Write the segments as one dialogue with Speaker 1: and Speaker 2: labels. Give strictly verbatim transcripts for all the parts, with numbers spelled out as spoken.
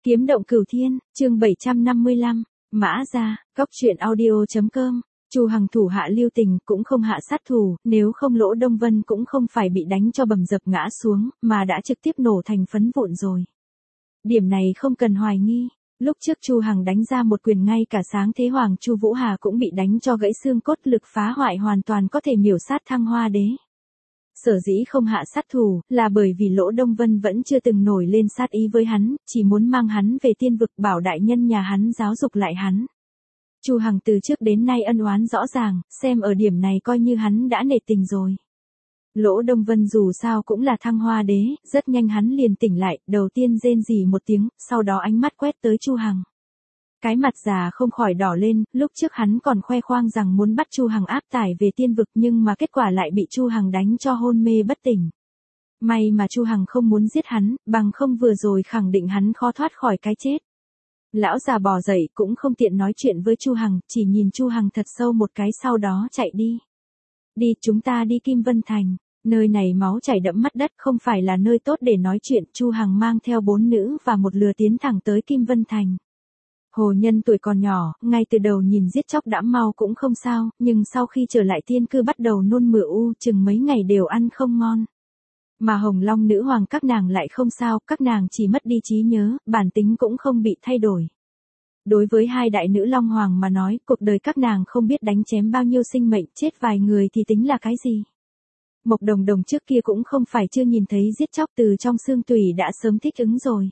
Speaker 1: Kiếm động cửu thiên, chương bảy trăm năm mươi lăm, Mã Gia, góc truyện audio.com. Chu Hằng thủ hạ lưu tình cũng không hạ sát thủ, nếu không Lỗ Đông Vân cũng không phải bị đánh cho bầm dập ngã xuống, mà đã trực tiếp nổ thành phấn vụn rồi. Điểm này không cần hoài nghi. Lúc trước Chu Hằng đánh ra một quyền ngay cả sáng thế hoàng Chu Vũ Hà cũng bị đánh cho gãy xương cốt, lực phá hoại hoàn toàn có thể miểu sát Thăng Hoa Đế. Sở dĩ không hạ sát thủ, là bởi vì Lỗ Đông Vân vẫn chưa từng nổi lên sát ý với hắn, chỉ muốn mang hắn về tiên vực bảo đại nhân nhà hắn giáo dục lại hắn. Chu Hằng từ trước đến nay ân oán rõ ràng, xem ở điểm này coi như hắn đã nể tình rồi. Lỗ Đông Vân dù sao cũng là Thăng Hoa Đế, rất nhanh hắn liền tỉnh lại, đầu tiên rên rỉ một tiếng, sau đó ánh mắt quét tới Chu Hằng. Cái mặt già không khỏi đỏ lên, lúc trước hắn còn khoe khoang rằng muốn bắt Chu Hằng áp tải về tiên vực, nhưng mà kết quả lại bị Chu Hằng đánh cho hôn mê bất tỉnh. May mà Chu Hằng không muốn giết hắn, bằng không vừa rồi khẳng định hắn khó thoát khỏi cái chết. Lão già bò dậy cũng không tiện nói chuyện với Chu Hằng, chỉ nhìn Chu Hằng thật sâu một cái sau đó chạy đi. Đi, chúng ta đi Kim Vân Thành. Nơi này máu chảy đẫm mắt đất, không phải là nơi tốt để nói chuyện. Chu Hằng mang theo bốn nữ và một lừa tiến thẳng tới Kim Vân Thành. Hồ Nhân tuổi còn nhỏ, ngay từ đầu nhìn giết chóc đã mau cũng không sao, nhưng sau khi trở lại tiên cư bắt đầu nôn mửa u, chừng mấy ngày đều ăn không ngon. Mà Hồng Long nữ hoàng các nàng lại không sao, các nàng chỉ mất đi trí nhớ, bản tính cũng không bị thay đổi. Đối với hai đại nữ Long Hoàng mà nói, cuộc đời các nàng không biết đánh chém bao nhiêu sinh mệnh, chết vài người thì tính là cái gì. Mộc Đồng Đồng trước kia cũng không phải chưa nhìn thấy giết chóc, từ trong xương tủy đã sớm thích ứng rồi.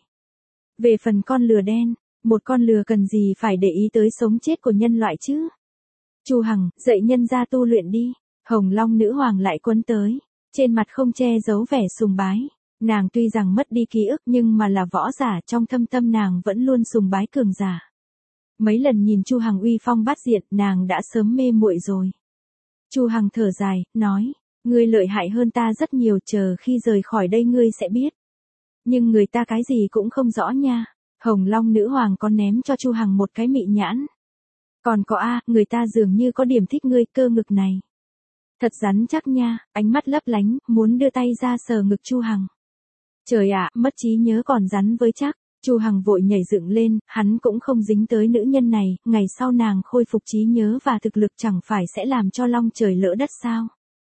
Speaker 1: Về phần con lừa đen, một con lừa cần gì phải để ý tới sống chết của nhân loại chứ. Chu Hằng, dạy nhân gia tu luyện đi. Hồng Long nữ hoàng lại quấn tới, trên mặt không che giấu vẻ sùng bái. Nàng tuy rằng mất đi ký ức nhưng mà là võ giả, trong thâm tâm nàng vẫn luôn sùng bái cường giả. Mấy lần nhìn Chu Hằng uy phong bát diện, nàng đã sớm mê muội rồi. Chu Hằng thở dài, nói, ngươi lợi hại hơn ta rất nhiều, chờ khi rời khỏi đây ngươi sẽ biết. Nhưng người ta cái gì cũng không rõ nha. Hồng Long nữ hoàng có ném cho Chu Hằng một cái mị nhãn. Còn có a, người ta dường như có điểm thích ngươi cơ ngực này. Thật rắn chắc nha, ánh mắt lấp lánh, muốn đưa tay ra sờ ngực Chu Hằng. Trời ạ, mất trí nhớ còn rắn với chắc. Chu Hằng vội nhảy dựng lên, hắn cũng không dính tới nữ nhân này, ngày sau nàng khôi phục trí nhớ và thực lực chẳng phải sẽ làm cho long trời lỡ đất sao.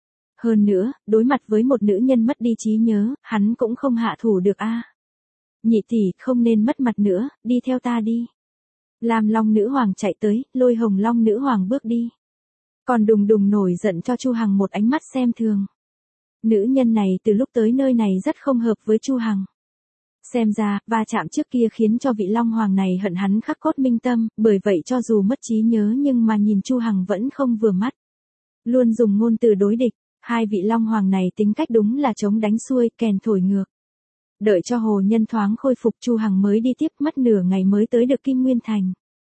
Speaker 1: Hơn nữa, đối mặt với một nữ nhân mất đi trí nhớ, hắn cũng không hạ thủ được a. Nhị tỷ, không nên mất mặt nữa, đi theo ta đi. Lam Long nữ hoàng chạy tới, lôi Hồng Long nữ hoàng bước đi. Còn Đùng Đùng nổi giận cho Chu Hằng một ánh mắt xem thường. Nữ nhân này từ lúc tới nơi này rất không hợp với Chu Hằng. Xem ra, va chạm trước kia khiến cho vị Long Hoàng này hận hắn khắc cốt minh tâm, bởi vậy cho dù mất trí nhớ nhưng mà nhìn Chu Hằng vẫn không vừa mắt. Luôn dùng ngôn từ đối địch, hai vị Long Hoàng này tính cách đúng là chống đánh xuôi, kèn thổi ngược. Đợi cho Hồ Nhân thoáng khôi phục, Chu Hằng mới đi tiếp, mất nửa ngày mới tới được Kim Nguyên Thành.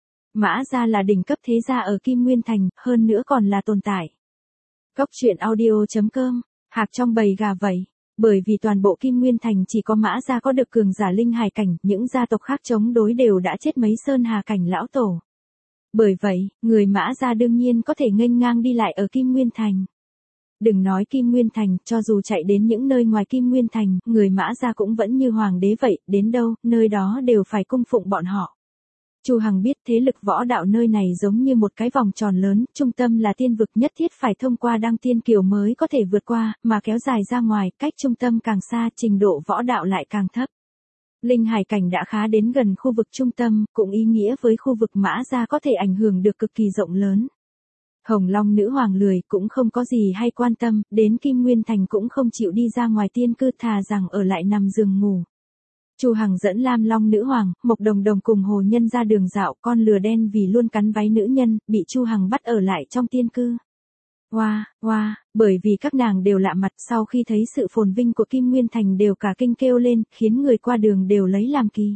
Speaker 1: Mã Gia là đỉnh cấp thế gia ở Kim Nguyên Thành, hơn nữa còn là tồn tại. Góc truyện audio.com, hạc trong bầy gà vẫy. Bởi vì toàn bộ Kim Nguyên Thành chỉ có Mã Gia có được cường giả linh hải cảnh, những gia tộc khác chống đối đều đã chết mấy sơn hà cảnh lão tổ. Bởi vậy, người Mã Gia đương nhiên có thể nghênh ngang đi lại ở Kim Nguyên Thành. Đừng nói Kim Nguyên Thành, cho dù chạy đến những nơi ngoài Kim Nguyên Thành, người Mã Gia cũng vẫn như hoàng đế vậy, đến đâu, nơi đó đều phải cung phụng bọn họ. Chu Hằng biết thế lực võ đạo nơi này giống như một cái vòng tròn lớn, trung tâm là tiên vực, nhất thiết phải thông qua Đăng Tiên Kiều mới có thể vượt qua, mà kéo dài ra ngoài, cách trung tâm càng xa, trình độ võ đạo lại càng thấp. Linh hải cảnh đã khá đến gần khu vực trung tâm, cũng ý nghĩa với khu vực Mã Gia có thể ảnh hưởng được cực kỳ rộng lớn. Hồng Long nữ hoàng lười, cũng không có gì hay quan tâm, đến Kim Nguyên Thành cũng không chịu đi ra ngoài tiên cư, thà rằng ở lại nằm giường ngủ. Chu Hằng dẫn Lam Long nữ hoàng, Mộc Đồng Đồng cùng Hồ Nhân ra đường dạo, con lừa đen vì luôn cắn váy nữ nhân, bị Chu Hằng bắt ở lại trong tiên cư. Hoa, wow, hoa, wow, bởi vì các nàng đều lạ mặt, sau khi thấy sự phồn vinh của Kim Nguyên Thành đều cả kinh kêu lên, khiến người qua đường đều lấy làm kỳ.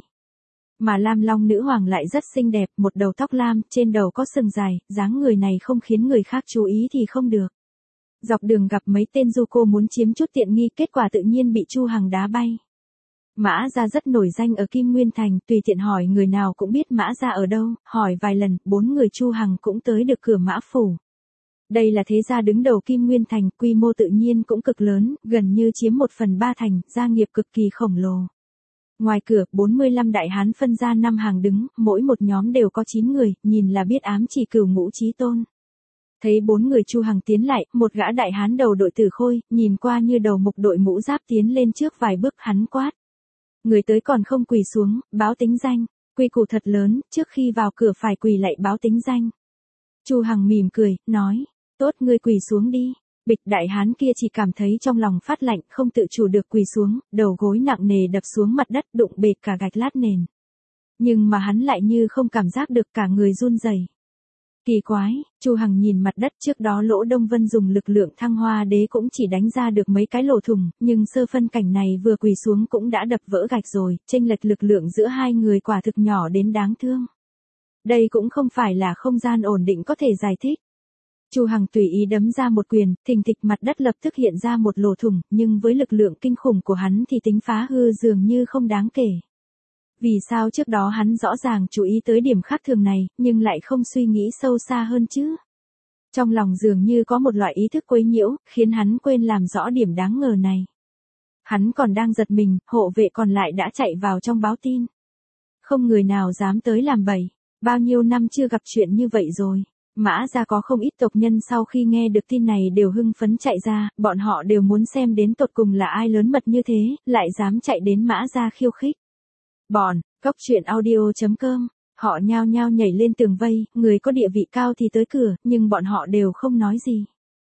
Speaker 1: Mà Lam Long nữ hoàng lại rất xinh đẹp, một đầu tóc lam, trên đầu có sừng dài, dáng người này không khiến người khác chú ý thì không được. Dọc đường gặp mấy tên du cô muốn chiếm chút tiện nghi, kết quả tự nhiên bị Chu Hằng đá bay. Mã Gia rất nổi danh ở Kim Nguyên Thành, tùy tiện hỏi người nào cũng biết Mã Gia ở đâu, hỏi vài lần, bốn người Chu Hằng cũng tới được cửa Mã Phủ. Đây là thế gia đứng đầu Kim Nguyên Thành, quy mô tự nhiên cũng cực lớn, gần như chiếm một phần ba thành, gia nghiệp cực kỳ khổng lồ. Ngoài cửa, bốn mươi lăm đại hán phân ra năm hàng đứng, mỗi một nhóm đều có chín người, nhìn là biết ám chỉ cửu ngũ chí tôn. Thấy bốn người Chu Hằng tiến lại, một gã đại hán đầu đội tử khôi, nhìn qua như đầu mục đội mũ giáp tiến lên trước vài bước, hắn quát. Người tới còn không quỳ xuống, báo tính danh, quy củ thật lớn, trước khi vào cửa phải quỳ lạy báo tính danh. Chu Hằng mỉm cười, nói, tốt ngươi quỳ xuống đi. Bịch đại hán kia chỉ cảm thấy trong lòng phát lạnh, không tự chủ được quỳ xuống, đầu gối nặng nề đập xuống mặt đất, đụng bệt cả gạch lát nền. Nhưng mà hắn lại như không cảm giác được, cả người run rẩy. Kỳ quái, Chu Hằng nhìn mặt đất, trước đó Lỗ Đông Vân dùng lực lượng Thăng Hoa Đế cũng chỉ đánh ra được mấy cái lỗ thủng, nhưng sơ phân cảnh này vừa quỳ xuống cũng đã đập vỡ gạch rồi, chênh lệch lực lượng giữa hai người quả thực nhỏ đến đáng thương. Đây cũng không phải là không gian ổn định có thể giải thích. Chu Hằng tùy ý đấm ra một quyền, thình thịch mặt đất lập tức hiện ra một lỗ thủng, nhưng với lực lượng kinh khủng của hắn thì tính phá hư dường như không đáng kể. Vì sao trước đó hắn rõ ràng chú ý tới điểm khác thường này, nhưng lại không suy nghĩ sâu xa hơn chứ? Trong lòng dường như có một loại ý thức quấy nhiễu, khiến hắn quên làm rõ điểm đáng ngờ này. Hắn còn đang giật mình, hộ vệ còn lại đã chạy vào trong báo tin. Không người nào dám tới làm bậy, bao nhiêu năm chưa gặp chuyện như vậy rồi. Mã gia có không ít tộc nhân sau khi nghe được tin này đều hưng phấn chạy ra, bọn họ đều muốn xem đến tột cùng là ai lớn mật như thế, lại dám chạy đến Mã gia khiêu khích. Bọn, cốc truyện audio chấm com, họ nhao nhao nhảy lên tường vây, người có địa vị cao thì tới cửa, nhưng bọn họ đều không nói gì.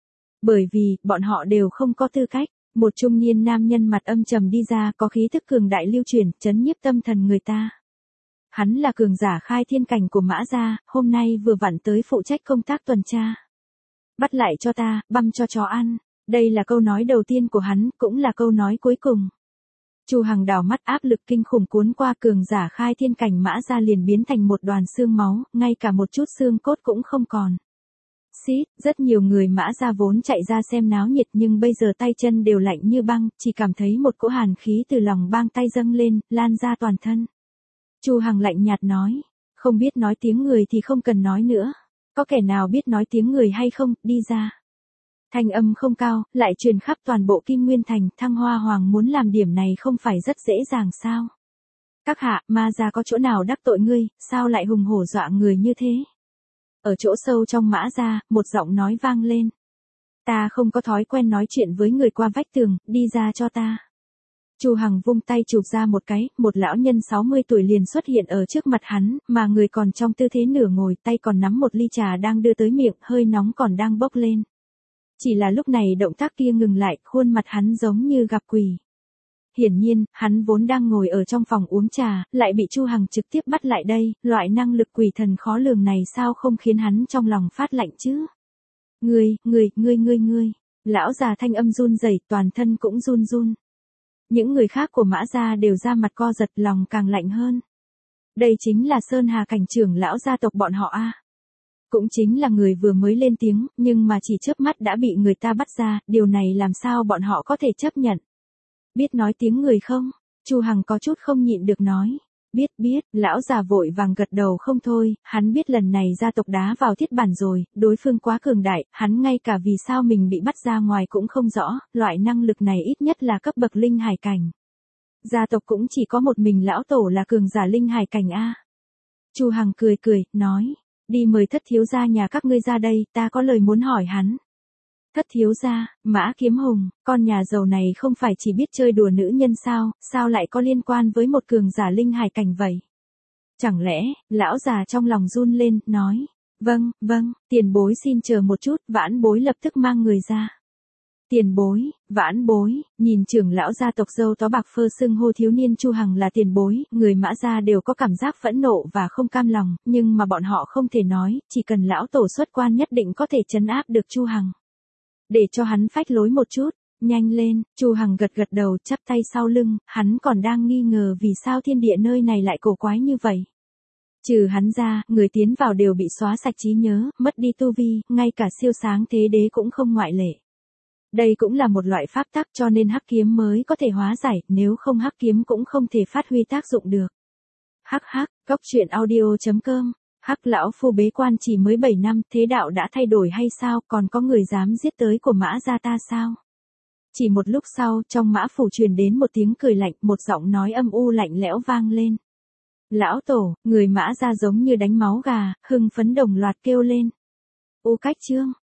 Speaker 1: Bởi vì, bọn họ đều không có tư cách. Một trung niên nam nhân mặt âm trầm đi ra, có khí thức cường đại lưu truyền, chấn nhiếp tâm thần người ta. Hắn là cường giả khai thiên cảnh của Mã gia, hôm nay vừa vặn tới phụ trách công tác tuần tra. Bắt lại cho ta, băm cho chó ăn. Đây là câu nói đầu tiên của hắn, cũng là câu nói cuối cùng. Chu Hằng đảo mắt, áp lực kinh khủng cuốn qua, cường giả khai thiên cảnh Mã gia liền biến thành một đoàn xương máu, ngay cả một chút xương cốt cũng không còn. Xít, rất nhiều người Mã gia vốn chạy ra xem náo nhiệt nhưng bây giờ tay chân đều lạnh như băng, chỉ cảm thấy một cỗ hàn khí từ lòng bàn tay dâng lên, lan ra toàn thân. Chu Hằng lạnh nhạt nói, không biết nói tiếng người thì không cần nói nữa. Có kẻ nào biết nói tiếng người hay không, đi ra. Thanh âm không cao, lại truyền khắp toàn bộ Kim Nguyên Thành, Thăng Hoa Hoàng muốn làm điểm này không phải rất dễ dàng sao? Các hạ, Ma gia có chỗ nào đắc tội ngươi, sao lại hùng hổ dọa người như thế? Ở chỗ sâu trong Mã gia, một giọng nói vang lên. Ta không có thói quen nói chuyện với người qua vách tường, đi ra cho ta. Chu Hằng vung tay chụp ra một cái, một lão nhân sáu mươi tuổi liền xuất hiện ở trước mặt hắn, mà người còn trong tư thế nửa ngồi, tay còn nắm một ly trà đang đưa tới miệng, hơi nóng còn đang bốc lên. Chỉ là lúc này động tác kia ngừng lại, khuôn mặt hắn giống như gặp quỷ. Hiển nhiên, hắn vốn đang ngồi ở trong phòng uống trà, lại bị Chu Hằng trực tiếp bắt lại đây, loại năng lực quỷ thần khó lường này sao không khiến hắn trong lòng phát lạnh chứ? Ngươi, ngươi, ngươi, ngươi, ngươi. Lão già thanh âm run rẩy, toàn thân cũng run run. Những người khác của Mã gia đều ra mặt co giật, lòng càng lạnh hơn. Đây chính là Sơn Hà cảnh trưởng lão gia tộc bọn họ a. Cũng chính là người vừa mới lên tiếng, nhưng mà chỉ chớp mắt đã bị người ta bắt ra, điều này làm sao bọn họ có thể chấp nhận? Biết nói tiếng người không? Chu Hằng có chút không nhịn được nói. Biết biết, lão già vội vàng gật đầu không thôi, hắn biết lần này gia tộc đá vào thiết bản rồi, đối phương quá cường đại, hắn ngay cả vì sao mình bị bắt ra ngoài cũng không rõ, loại năng lực này ít nhất là cấp bậc linh hải cảnh. Gia tộc cũng chỉ có một mình lão tổ là cường giả linh hải cảnh a. Chu Hằng cười cười, nói, đi mời thất thiếu gia nhà các ngươi ra đây, ta có lời muốn hỏi hắn. Thất thiếu gia, Mã Kiếm Hùng, con nhà giàu này không phải chỉ biết chơi đùa nữ nhân sao, sao lại có liên quan với một cường giả linh hải cảnh vậy? Chẳng lẽ, lão già trong lòng run lên, nói, vâng, vâng, tiền bối xin chờ một chút, vãn bối lập tức mang người ra. Tiền bối, vãn bối, nhìn trưởng lão gia tộc dâu tó bạc phơ xưng hô thiếu niên Chu Hằng là tiền bối, người Mã gia đều có cảm giác phẫn nộ và không cam lòng, nhưng mà bọn họ không thể nói, chỉ cần lão tổ xuất quan nhất định có thể trấn áp được Chu Hằng. Để cho hắn phách lối một chút, nhanh lên, Chu Hằng gật gật đầu, chắp tay sau lưng, hắn còn đang nghi ngờ vì sao thiên địa nơi này lại cổ quái như vậy. Trừ hắn ra, người tiến vào đều bị xóa sạch trí nhớ, mất đi tu vi, ngay cả siêu sáng thế đế cũng không ngoại lệ. Đây cũng là một loại pháp tắc cho nên hắc kiếm mới có thể hóa giải, nếu không hắc kiếm cũng không thể phát huy tác dụng được. Hắc hắc, cốc truyện audio chấm com. Hắc lão phu bế quan chỉ mới bảy năm, thế đạo đã thay đổi hay sao, còn có người dám giết tới của Mã gia ta sao? Chỉ một lúc sau, trong mã phủ truyền đến một tiếng cười lạnh, một giọng nói âm u lạnh lẽo vang lên. Lão tổ, người mã ra giống như đánh máu gà, hưng phấn đồng loạt kêu lên. U Cách Trương,